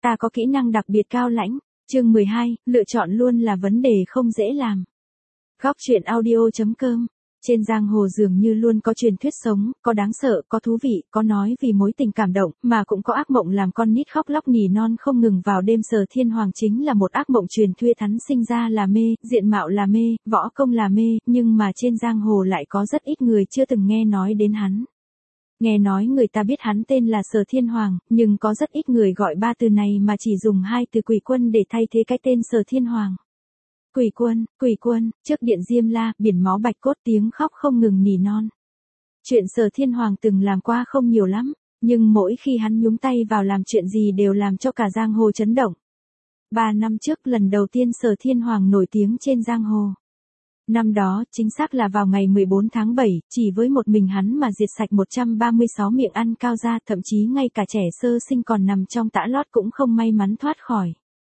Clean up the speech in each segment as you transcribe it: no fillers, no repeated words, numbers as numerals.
Ta có kỹ năng đặc biệt cao lãnh. Chương 12, lựa chọn luôn là vấn đề không dễ làm. Góc truyện audio.com. Trên giang hồ dường như luôn có truyền thuyết sống, có đáng sợ, có thú vị, có nói vì mối tình cảm động, mà cũng có ác mộng làm con nít khóc lóc nỉ non không ngừng vào đêm. Sở Thiên Hoàng chính là một ác mộng truyền thuyết. Hắn sinh ra là mê, diện mạo là mê, võ công là mê, nhưng mà trên giang hồ lại có rất ít người chưa từng nghe nói đến hắn. Nghe nói người ta biết hắn tên là Sở Thiên Hoàng, nhưng có rất ít người gọi ba từ này mà chỉ dùng hai từ Quỷ Quân để thay thế cái tên Sở Thiên Hoàng. Quỷ quân, trước điện Diêm La, biển máu bạch cốt, tiếng khóc không ngừng nỉ non. Chuyện Sở Thiên Hoàng từng làm qua không nhiều lắm, nhưng mỗi khi hắn nhúng tay vào làm chuyện gì đều làm cho cả giang hồ chấn động. 3 năm trước lần đầu tiên Sở Thiên Hoàng nổi tiếng trên giang hồ. Năm đó, chính xác là vào ngày 14 tháng 7, chỉ với một mình hắn mà diệt sạch 136 miệng ăn cao gia, thậm chí ngay cả trẻ sơ sinh còn nằm trong tã lót cũng không may mắn thoát khỏi.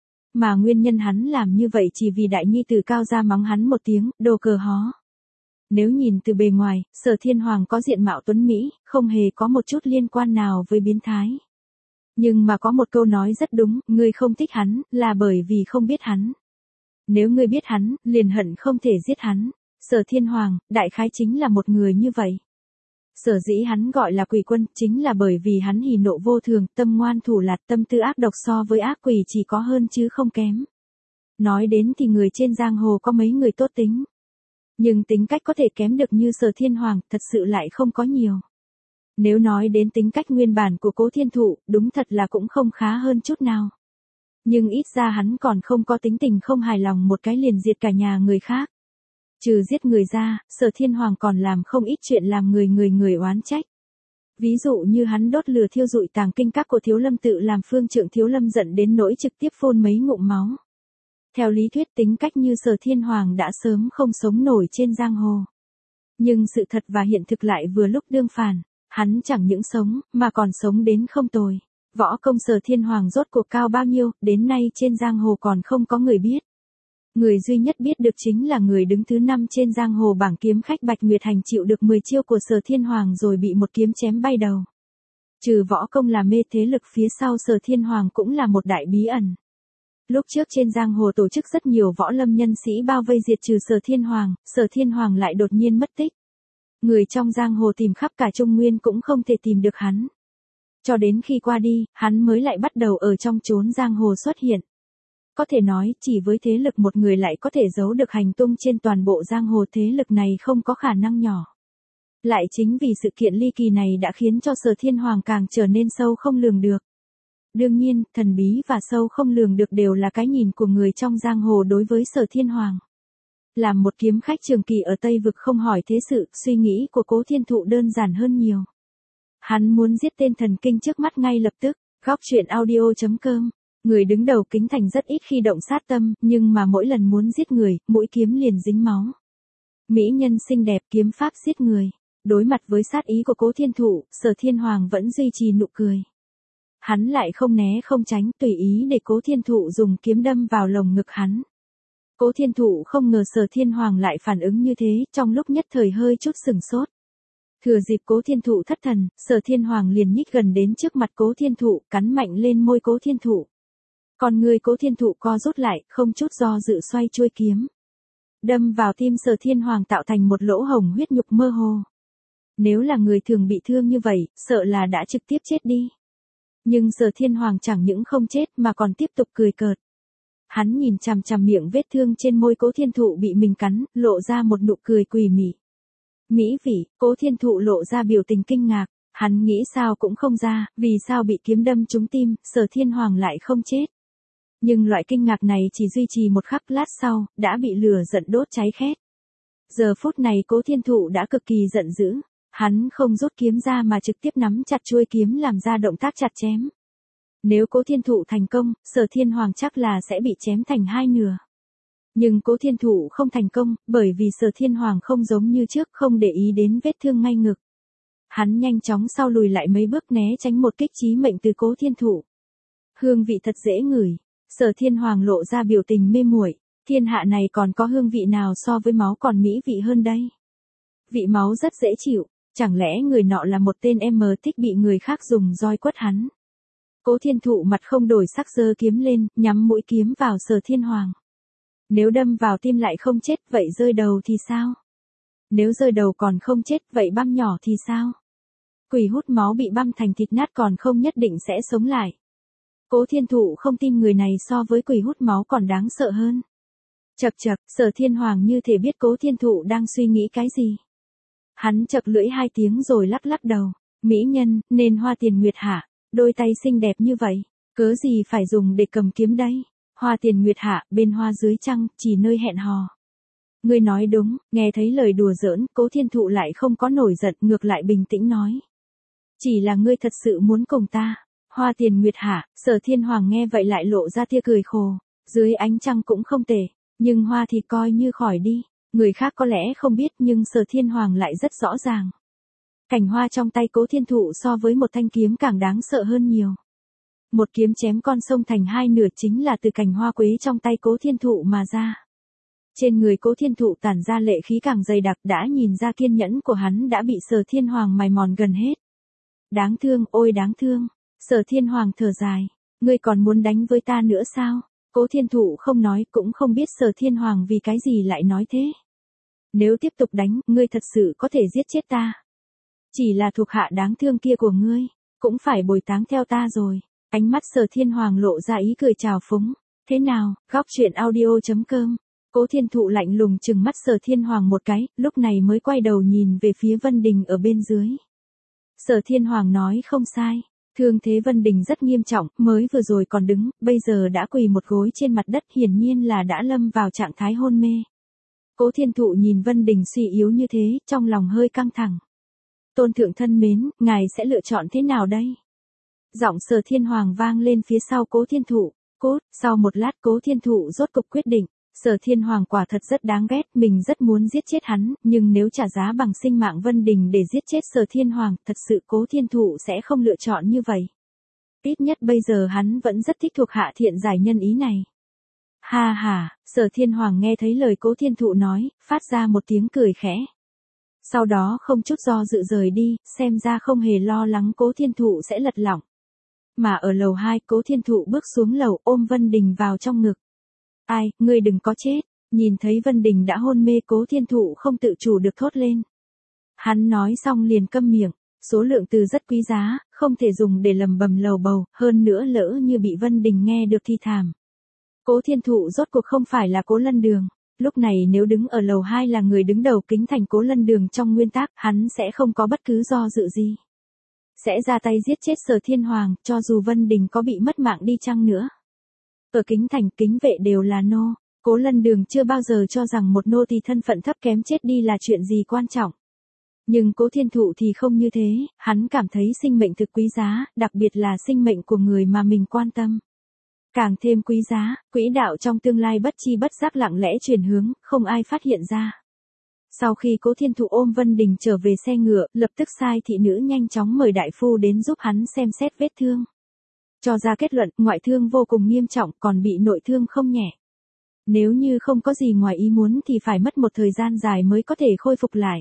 Mà nguyên nhân hắn làm như vậy chỉ vì đại nhi tử Cao gia mắng hắn một tiếng, đồ cờ hó. Nếu nhìn từ bề ngoài, Sở Thiên Hoàng có diện mạo tuấn Mỹ, không hề có một chút liên quan nào với biến thái. Nhưng mà có một câu nói rất đúng, ngươi không thích hắn, là bởi vì không biết hắn. Nếu ngươi biết hắn, liền hận không thể giết hắn. Sở Thiên Hoàng, đại khái chính là một người như vậy. Sở dĩ hắn gọi là quỷ quân, chính là bởi vì hắn hỉ nộ vô thường, tâm ngoan thủ lạt, tâm tư ác độc, so với ác quỷ chỉ có hơn chứ không kém. Nói đến thì người trên giang hồ có mấy người tốt tính. Nhưng tính cách có thể kém được như Sở Thiên Hoàng, thật sự lại không có nhiều. Nếu nói đến tính cách nguyên bản của Cố Thiên Thụ, đúng thật là cũng không khá hơn chút nào. Nhưng ít ra hắn còn không có tính tình không hài lòng một cái liền diệt cả nhà người khác. Trừ giết người ra, Sở Thiên Hoàng còn làm không ít chuyện làm người oán trách. Ví dụ như hắn đốt lửa thiêu rụi tàng kinh các của Thiếu Lâm tự làm Phương Trượng Thiếu Lâm giận đến nỗi trực tiếp phun mấy ngụm máu. Theo lý thuyết tính cách như Sở Thiên Hoàng đã sớm không sống nổi trên giang hồ. Nhưng sự thật và hiện thực lại vừa lúc đương phản, hắn chẳng những sống, mà còn sống đến không tồi. Võ công Sở Thiên Hoàng rốt cuộc cao bao nhiêu, đến nay trên giang hồ còn không có người biết. Người duy nhất biết được chính là người đứng thứ 5 trên giang hồ bảng kiếm khách Bạch Nguyệt Hành chịu được 10 chiêu của Sở Thiên Hoàng rồi bị một kiếm chém bay đầu. Trừ võ công là mê, thế lực phía sau Sở Thiên Hoàng cũng là một đại bí ẩn. Lúc trước trên giang hồ tổ chức rất nhiều võ lâm nhân sĩ bao vây diệt trừ Sở Thiên Hoàng lại đột nhiên mất tích. Người trong giang hồ tìm khắp cả Trung Nguyên cũng không thể tìm được hắn. Cho đến khi qua đi, hắn mới lại bắt đầu ở trong chốn giang hồ xuất hiện. Có thể nói, chỉ với thế lực một người lại có thể giấu được hành tung trên toàn bộ giang hồ, thế lực này không có khả năng nhỏ. Lại chính vì sự kiện ly kỳ này đã khiến cho Sở Thiên Hoàng càng trở nên sâu không lường được. Đương nhiên, thần bí và sâu không lường được đều là cái nhìn của người trong giang hồ đối với Sở Thiên Hoàng. Làm một kiếm khách trường kỳ ở Tây Vực không hỏi thế sự, suy nghĩ của Cố Thiên Thụ đơn giản hơn nhiều. Hắn muốn giết tên thần kinh trước mắt ngay lập tức. Góc truyện audio.com. Người đứng đầu Kính Thành rất ít khi động sát tâm, nhưng mà mỗi lần muốn giết người, mũi kiếm liền dính máu. Mỹ nhân xinh đẹp, kiếm pháp giết người. Đối mặt với sát ý của Cố Thiên Thụ, Sở Thiên Hoàng vẫn duy trì nụ cười. Hắn lại không né không tránh, tùy ý để Cố Thiên Thụ dùng kiếm đâm vào lồng ngực hắn. Cố Thiên Thụ không ngờ Sở Thiên Hoàng lại phản ứng như thế, trong lúc nhất thời hơi chút sừng sốt. Thừa dịp Cố Thiên Thụ thất thần, Sở Thiên Hoàng liền nhích gần đến trước mặt Cố Thiên Thụ, cắn mạnh lên môi Cố Thiên Thụ. Còn người Cố Thiên Thụ co rút lại, không chút do dự xoay chuôi kiếm. Đâm vào tim Sở Thiên Hoàng tạo thành một lỗ hổng huyết nhục mơ hồ. Nếu là người thường bị thương như vậy, sợ là đã trực tiếp chết đi. Nhưng Sở Thiên Hoàng chẳng những không chết mà còn tiếp tục cười cợt. Hắn nhìn chằm chằm miệng vết thương trên môi Cố Thiên Thụ bị mình cắn, lộ ra một nụ cười quỷ mị. Mỹ vị, Cố Thiên Thụ lộ ra biểu tình kinh ngạc, hắn nghĩ sao cũng không ra, vì sao bị kiếm đâm trúng tim, Sở Thiên Hoàng lại không chết. Nhưng loại kinh ngạc này chỉ duy trì một khắc, lát sau, đã bị lửa giận đốt cháy khét. Giờ phút này Cố Thiên Thụ đã cực kỳ giận dữ, hắn không rút kiếm ra mà trực tiếp nắm chặt chuôi kiếm làm ra động tác chặt chém. Nếu Cố Thiên Thụ thành công, Sở Thiên Hoàng chắc là sẽ bị chém thành hai nửa. Nhưng Cố Thiên Thụ không thành công, bởi vì Sở Thiên Hoàng không giống như trước, không để ý đến vết thương ngay ngực. Hắn nhanh chóng sau lùi lại mấy bước né tránh một kích chí mệnh từ Cố Thiên Thụ. Hương vị thật dễ ngửi. Sở Thiên Hoàng lộ ra biểu tình mê muội, thiên hạ này còn có hương vị nào so với máu còn mỹ vị hơn đây? Vị máu rất dễ chịu, chẳng lẽ người nọ là một tên thích bị người khác dùng roi quất hắn? Cố Thiên Thụ mặt không đổi sắc giơ kiếm lên, nhắm mũi kiếm vào Sở Thiên Hoàng. Nếu đâm vào tim lại không chết, vậy rơi đầu thì sao? Nếu rơi đầu còn không chết, vậy băm nhỏ thì sao? Quỷ hút máu bị băm thành thịt nát còn không nhất định sẽ sống lại. Cố Thiên Thụ không tin người này so với quỷ hút máu còn đáng sợ hơn. Chậc chậc, Sở Thiên Hoàng như thể biết Cố Thiên Thụ đang suy nghĩ cái gì. Hắn chậc lưỡi 2 tiếng rồi lắc lắc đầu. Mỹ nhân, nên Hoa Tiền Nguyệt Hạ, đôi tay xinh đẹp như vậy, cớ gì phải dùng để cầm kiếm đây? Hoa Tiền Nguyệt Hạ, bên hoa dưới trăng, chỉ nơi hẹn hò. Ngươi nói đúng, nghe thấy lời đùa giỡn, Cố Thiên Thụ lại không có nổi giận, ngược lại bình tĩnh nói. Chỉ là ngươi thật sự muốn cùng ta. Hoa Tiền Nguyệt Hạ, Sở Thiên Hoàng nghe vậy lại lộ ra tia cười khổ. Dưới ánh trăng cũng không tệ, nhưng hoa thì coi như khỏi đi. Người khác có lẽ không biết nhưng Sở Thiên Hoàng lại rất rõ ràng. Cành hoa trong tay Cố Thiên Thụ so với một thanh kiếm càng đáng sợ hơn nhiều. Một kiếm chém con sông thành 2 nửa chính là từ cành hoa quế trong tay Cố Thiên Thụ mà ra. Trên người Cố Thiên Thụ tản ra lệ khí càng dày đặc, đã nhìn ra kiên nhẫn của hắn đã bị Sở Thiên Hoàng mài mòn gần hết. Đáng thương, ôi đáng thương. Sở Thiên Hoàng thở dài. Ngươi còn muốn đánh với ta nữa sao? Cố Thiên Thụ không nói, cũng không biết Sở Thiên Hoàng vì cái gì lại nói thế. Nếu tiếp tục đánh, ngươi thật sự có thể giết chết ta. Chỉ là thuộc hạ đáng thương kia của ngươi, cũng phải bồi táng theo ta rồi. Ánh mắt Sở Thiên Hoàng lộ ra ý cười trào phúng. Thế nào, góc truyện audio.com. Cố Thiên Thụ lạnh lùng trừng mắt Sở Thiên Hoàng một cái, lúc này mới quay đầu nhìn về phía Vân Đình ở bên dưới. Sở Thiên Hoàng nói không sai. Thương thế Vân Đình rất nghiêm trọng, mới vừa rồi còn đứng, bây giờ đã quỳ một gối trên mặt đất, hiển nhiên là đã lâm vào trạng thái hôn mê. Cố Thiên Thụ nhìn Vân Đình suy yếu như thế, trong lòng hơi căng thẳng. Tôn thượng thân mến, ngài sẽ lựa chọn thế nào đây? Giọng Sở Thiên Hoàng vang lên phía sau Cố Thiên Thụ. Cốt, sau một lát Cố Thiên Thụ rốt cục quyết định. Sở Thiên Hoàng quả thật rất đáng ghét, mình rất muốn giết chết hắn, nhưng nếu trả giá bằng sinh mạng Vân Đình để giết chết Sở Thiên Hoàng, thật sự Cố Thiên Thụ sẽ không lựa chọn như vậy. Ít nhất bây giờ hắn vẫn rất thích thuộc hạ thiện giải nhân ý này. Ha ha, Sở Thiên Hoàng nghe thấy lời Cố Thiên Thụ nói, phát ra một tiếng cười khẽ. Sau đó không chút do dự rời đi, xem ra không hề lo lắng Cố Thiên Thụ sẽ lật lọng. Mà ở lầu 2, Cố Thiên Thụ bước xuống lầu ôm Vân Đình vào trong ngực. Ai, ngươi đừng có chết. Nhìn thấy Vân Đình đã hôn mê, Cố Thiên Thụ không tự chủ được thốt lên. Hắn nói xong liền câm miệng. Số lượng từ rất quý giá, không thể dùng để lầm bầm lầu bầu, hơn nữa lỡ như bị Vân Đình nghe được thì thảm. Cố Thiên Thụ rốt cuộc không phải là Cố Lân Đường. Lúc này nếu đứng ở lầu 2 là người đứng đầu kính thành Cố Lân Đường trong nguyên tắc, hắn sẽ không có bất cứ do dự gì. Sẽ ra tay giết chết Sở Thiên Hoàng, cho dù Vân Đình có bị mất mạng đi chăng nữa. Ở kính thành, kính vệ đều là nô. Cố Lân Đường chưa bao giờ cho rằng một nô tỳ thân phận thấp kém chết đi là chuyện gì quan trọng. Nhưng Cố Thiên Thụ thì không như thế, hắn cảm thấy sinh mệnh thực quý giá, đặc biệt là sinh mệnh của người mà mình quan tâm. Càng thêm quý giá, quỹ đạo trong tương lai bất chi bất giác lặng lẽ chuyển hướng, không ai phát hiện ra. Sau khi Cố Thiên Thụ ôm Vân Đình trở về xe ngựa, lập tức sai thị nữ nhanh chóng mời đại phu đến giúp hắn xem xét vết thương. Cho ra kết luận, ngoại thương vô cùng nghiêm trọng, còn bị nội thương không nhẹ. Nếu như không có gì ngoài ý muốn thì phải mất một thời gian dài mới có thể khôi phục lại.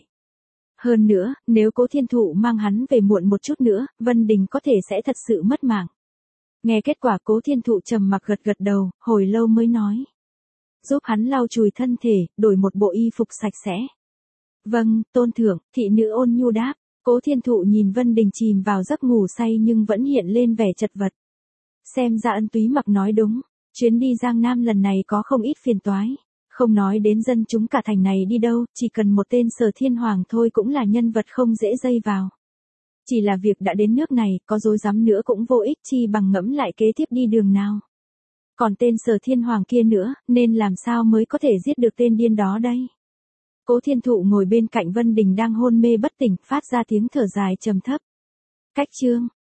Hơn nữa, nếu Cố Thiên Thụ mang hắn về muộn một chút nữa, Vân Đình có thể sẽ thật sự mất mạng. Nghe kết quả Cố Thiên Thụ trầm mặc gật gật đầu, hồi lâu mới nói. Giúp hắn lau chùi thân thể, đổi một bộ y phục sạch sẽ. Vâng, tôn thượng, thị nữ ôn nhu đáp. Cố Thiên Thụ nhìn Vân Đình chìm vào giấc ngủ say nhưng vẫn hiện lên vẻ chật vật. Xem ra Ân Túy Mặc nói đúng, chuyến đi Giang Nam lần này có không ít phiền toái. Không nói đến dân chúng cả thành này đi đâu, chỉ cần một tên Sở Thiên Hoàng thôi cũng là nhân vật không dễ dây vào. Chỉ là việc đã đến nước này, có dối dám nữa cũng vô ích, chi bằng ngẫm lại kế tiếp đi đường nào. Còn tên Sở Thiên Hoàng kia nữa, nên làm sao mới có thể giết được tên điên đó đây? Cố Thiên Thụ ngồi bên cạnh Vân Đình đang hôn mê bất tỉnh, phát ra tiếng thở dài trầm thấp. Cách chương